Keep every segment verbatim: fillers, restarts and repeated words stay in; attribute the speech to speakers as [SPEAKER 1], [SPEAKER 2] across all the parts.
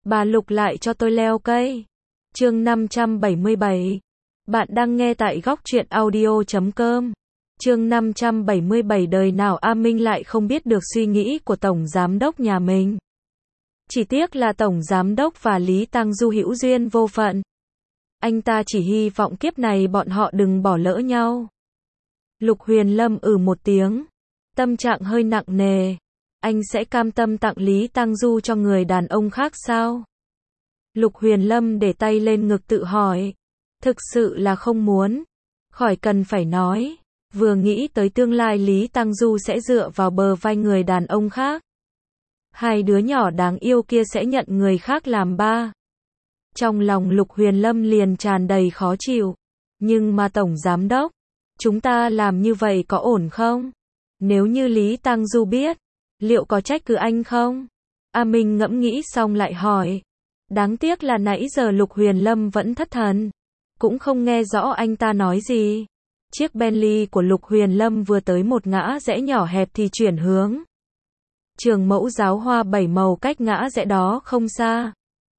[SPEAKER 1] Bà Lục lại cho tôi leo cây. Chương năm trăm bảy mươi bảy. Bạn đang nghe tại góc truyện audio chấm com. Chương năm trăm bảy mươi bảy. Đời nào A Minh lại không biết được suy nghĩ của Tổng Giám đốc nhà mình. Chỉ tiếc là Tổng Giám đốc và Lý Tăng Du hữu duyên vô phận. Anh ta chỉ hy vọng kiếp này bọn họ đừng bỏ lỡ nhau. Lục Huyền Lâm ừ một tiếng. Tâm trạng hơi nặng nề. Anh sẽ cam tâm tặng Lý Tăng Du cho người đàn ông khác sao? Lục Huyền Lâm để tay lên ngực tự hỏi. Thực sự là không muốn. Khỏi cần phải nói. Vừa nghĩ tới tương lai Lý Tăng Du sẽ dựa vào bờ vai người đàn ông khác. Hai đứa nhỏ đáng yêu kia sẽ nhận người khác làm ba. Trong lòng Lục Huyền Lâm liền tràn đầy khó chịu. Nhưng mà Tổng Giám đốc, chúng ta làm như vậy có ổn không? Nếu như Lý Tăng Du biết, liệu có trách cứ anh không? A Minh ngẫm nghĩ xong lại hỏi. Đáng tiếc là nãy giờ Lục Huyền Lâm vẫn thất thần. Cũng không nghe rõ anh ta nói gì. Chiếc Bentley của Lục Huyền Lâm vừa tới một ngã rẽ nhỏ hẹp thì chuyển hướng. Trường mẫu giáo hoa bảy màu cách ngã rẽ đó không xa.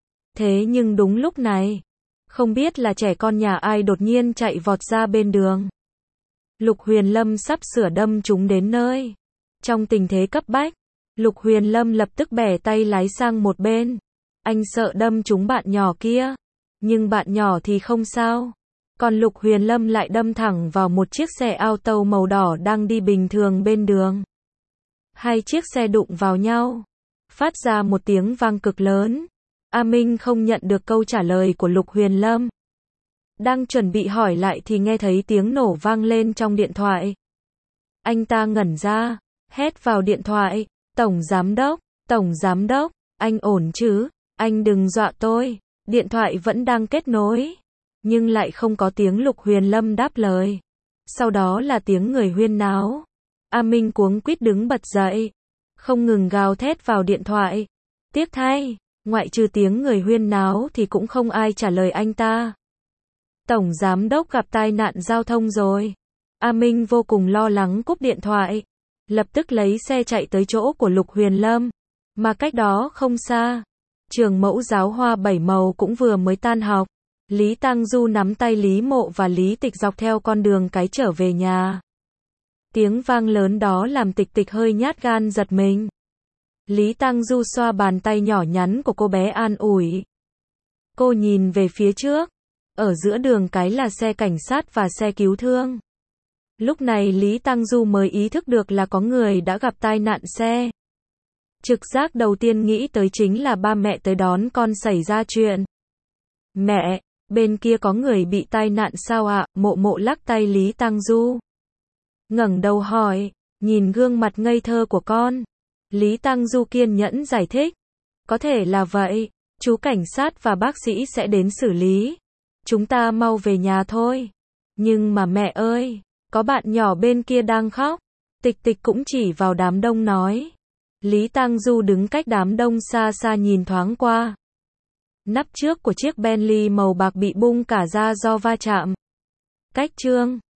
[SPEAKER 1] Thế nhưng đúng lúc này, không biết là trẻ con nhà ai đột nhiên chạy vọt ra bên đường. Lục Huyền Lâm sắp sửa đâm chúng đến nơi. Trong tình thế cấp bách, Lục Huyền Lâm lập tức bẻ tay lái sang một bên. Anh sợ đâm chúng bạn nhỏ kia. Nhưng bạn nhỏ thì không sao. Còn Lục Huyền Lâm lại đâm thẳng vào một chiếc xe auto màu đỏ đang đi bình thường bên đường. Hai chiếc xe đụng vào nhau. Phát ra một tiếng vang cực lớn. A Minh không nhận được câu trả lời của Lục Huyền Lâm. Đang chuẩn bị hỏi lại thì nghe thấy tiếng nổ vang lên trong điện thoại. Anh ta ngẩn ra, hét vào điện thoại. Tổng Giám đốc, Tổng Giám đốc, anh ổn chứ? Anh đừng dọa tôi. Điện thoại vẫn đang kết nối. Nhưng lại không có tiếng Lục Huyền Lâm đáp lời. Sau đó là tiếng người huyên náo. A Minh cuống quýt đứng bật dậy. Không ngừng gào thét vào điện thoại. Tiếc thay, ngoại trừ tiếng người huyên náo thì cũng không ai trả lời anh ta. Tổng Giám đốc gặp tai nạn giao thông rồi. A Minh vô cùng lo lắng cúp điện thoại. Lập tức lấy xe chạy tới chỗ của Lục Huyền Lâm. Mà cách đó không xa. Trường mẫu giáo hoa bảy màu cũng vừa mới tan học. Lý Tăng Du nắm tay Lý Mộ và Lý Tịch dọc theo con đường cái trở về nhà. Tiếng vang lớn đó làm Tịch Tịch hơi nhát gan giật mình. Lý Tăng Du xoa bàn tay nhỏ nhắn của cô bé an ủi. Cô nhìn về phía trước. Ở giữa đường cái là xe cảnh sát và xe cứu thương. Lúc này Lý Tăng Du mới ý thức được là có người đã gặp tai nạn xe. Trực giác đầu tiên nghĩ tới chính là ba mẹ tới đón con xảy ra chuyện. Mẹ, bên kia có người bị tai nạn sao ạ? Mộ Mộ lắc tay Lý Tăng Du. Ngẩng đầu hỏi, nhìn gương mặt ngây thơ của con. Lý Tăng Du kiên nhẫn giải thích. Có thể là vậy, chú cảnh sát và bác sĩ sẽ đến xử lý. Chúng ta mau về nhà thôi. Nhưng mà mẹ ơi, có bạn nhỏ bên kia đang khóc. Tịch Tịch cũng chỉ vào đám đông nói. Lý Tăng Du đứng cách đám đông xa xa nhìn thoáng qua. Nắp trước của chiếc Bentley màu bạc bị bung cả ra do va chạm. Cách chương